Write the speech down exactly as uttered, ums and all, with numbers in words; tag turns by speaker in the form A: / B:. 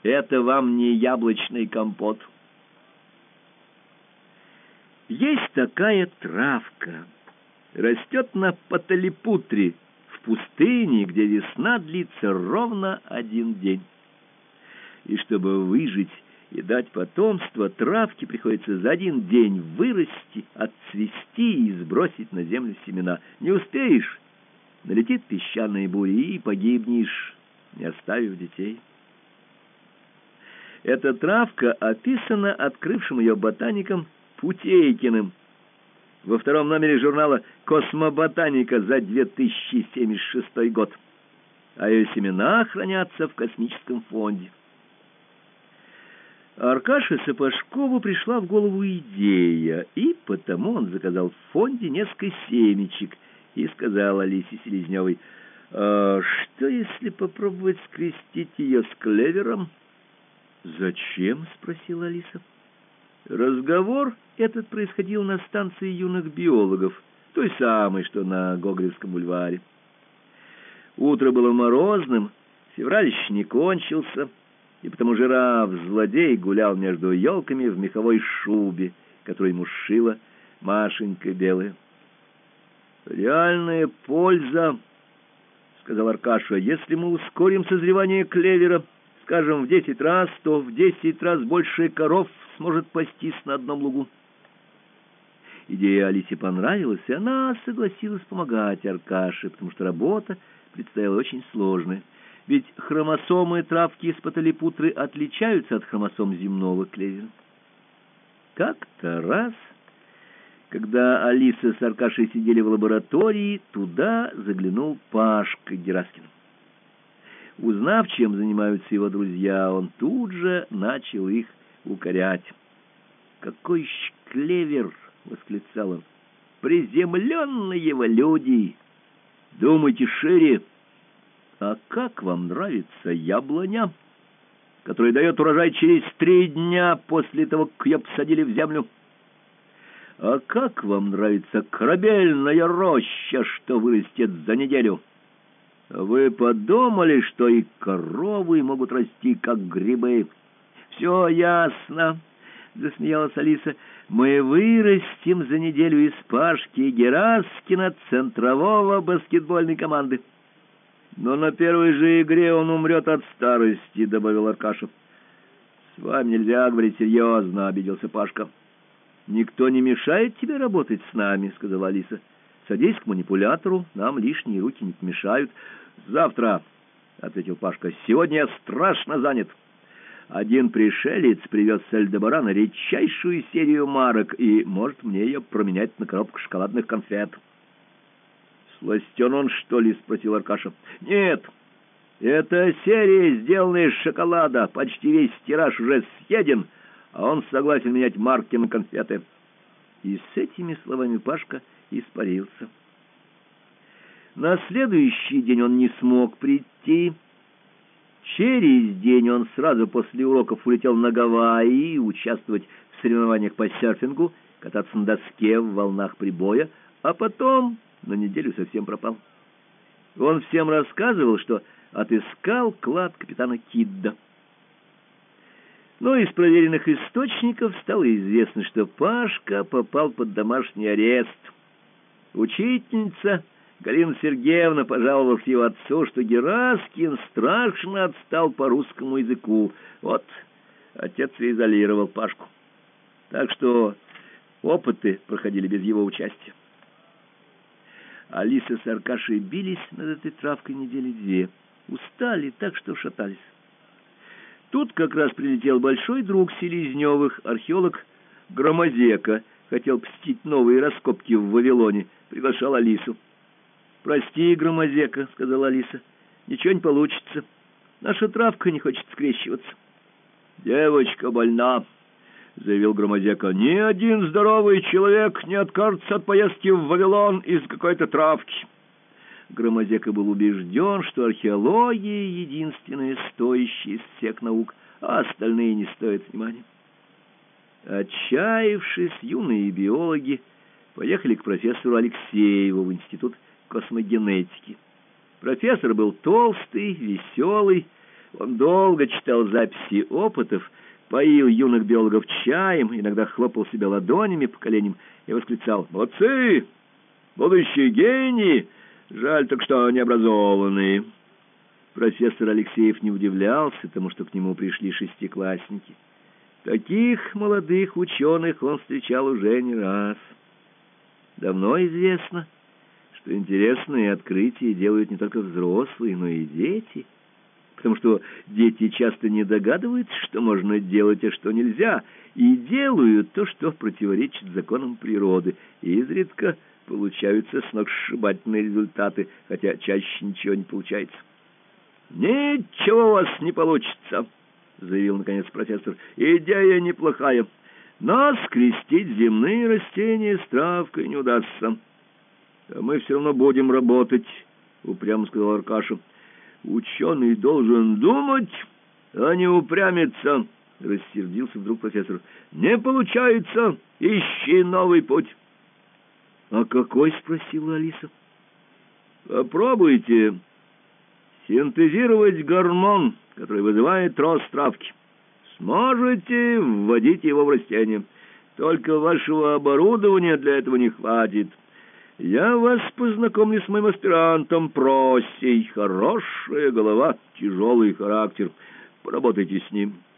A: Это вам не яблочный компот. Есть такая травка. Растет на Паталипутре, в пустыне, где весна длится ровно один день. И чтобы выжить и дать потомство, травке приходится за один день вырасти, отцвести и сбросить на землю семена. Не успеешь, налетит песчаная буря, и погибнешь, не оставив детей. Эта травка описана открывшим ее ботаником Путейкиным во втором номере журнала «Космоботаника» за две тысячи семьдесят шестой год, а ее семена хранятся в космическом фонде. Аркаше Сапожкову пришла в голову идея, и потому он заказал в фонде несколько семечек и сказал Алисе Селезневой: «А что, если попробовать скрестить ее с клевером?» «Зачем?» — спросила Алиса. Разговор этот происходил на станции юных биологов, той самой, что на Гоголевском бульваре. Утро было морозным, февраль еще не кончился, и потому жираф-злодей гулял между елками в меховой шубе, которую ему сшила Машенька Белая. «Реальная польза, — сказал Аркаша, — если мы ускорим созревание клевера, скажем, в десять раз, то в десять раз больше коров сможет пастись на одном лугу». Идея Алисе понравилась, и она согласилась помогать Аркаше, потому что работа предстояла очень сложная. Ведь хромосомы травки из Паталипутры отличаются от хромосом земного клевера. Как-то раз, когда Алиса с Аркашей сидели в лаборатории, туда заглянул Пашка Гераскин. Узнав, чем занимаются его друзья, он тут же начал их укорять. «Какой еще клевер!» — восклицал он. «Приземленные вы люди! Думайте шире! А как вам нравится яблоня, которая дает урожай через три дня после того, как ее посадили в землю? А как вам нравится корабельная роща, что вырастет за неделю? Вы подумали, что и коровы могут расти, как грибы?» «Все ясно», — засмеялась Алиса. «Мы вырастим за неделю из Пашки Гераскина центрового баскетбольной команды». «Но на первой же игре он умрет от старости», — добавил Аркаша. «С вами нельзя говорить серьезно», — обиделся Пашка. «Никто не мешает тебе работать с нами», — сказала Алиса. «Садись к манипулятору, нам лишние руки не помешают». «Завтра», — ответил Пашка, — «сегодня я страшно занят. Один пришелец привез с Альдебарана редчайшую серию марок и может мне ее променять на коробку шоколадных конфет». «Сластен он, что ли?» — спросил Аркаша. «Нет, это серия, сделанная из шоколада. Почти весь тираж уже съеден, а он согласен менять марки на конфеты». И с этими словами Пашка испарился. На следующий день он не смог прийти. Через день он сразу после уроков улетел на Гавайи участвовать в соревнованиях по серфингу, кататься на доске в волнах прибоя, а потом на неделю совсем пропал. Он всем рассказывал, что отыскал клад капитана Кидда. Но из проверенных источников стало известно, что Пашка попал под домашний арест. Учительница Галина Сергеевна пожаловалась его отцу, что Гераскин страшно отстал по русскому языку. Вот отец и изолировал Пашку. Так что опыты проходили без его участия. Алиса с Аркашей бились над этой травкой недели две. Устали так, что шатались. Тут как раз прилетел большой друг Селезневых, археолог Громозека. Хотел посетить новые раскопки в Вавилоне. Приглашал Алису. «Прости, Громозека», — сказала Алиса, — «ничего не получится. Наша травка не хочет скрещиваться». «Девочка больна», — заявил Громозека. «Ни один здоровый человек не откажется от поездки в Вавилон из какой-то травки». Громозека был убежден, что археология — единственная стоящая из всех наук, а остальные не стоят внимания. Отчаявшись, юные биологи поехали к профессору Алексееву в институт космогенетики. Профессор был толстый, веселый, Он долго читал записи опытов, поил юных биологов чаем, иногда хлопал себя ладонями по коленям и восклицал: «Молодцы! Будущие гении! Жаль только, что необразованные». Профессор Алексеев не удивлялся тому, что к нему пришли шестиклассники. Таких молодых ученых он встречал уже не раз. Давно известно, что интересные открытия делают не только взрослые, но и дети, потому что дети часто не догадываются, что можно делать, а что нельзя, и делают то, что противоречит законам природы, и изредка получаются сногсшибательные результаты, хотя чаще ничего не получается. «Ничего у вас не получится», — заявил наконец профессор. «Идея неплохая, но скрестить земные растения с травкой не удастся». «А мы все равно будем работать», — упрямо сказал Аркаша. «Ученый должен думать, а не упрямиться», — рассердился вдруг профессор. «Не получается, ищи новый путь». «А какой?» — спросила Алиса. «Попробуйте синтезировать гормон, который вызывает рост травки. Сможете вводить его в растения. Только вашего оборудования для этого не хватит. Я вас познакомлю с моим аспирантом Просей. Хорошая голова, тяжелый характер. Поработайте с ним».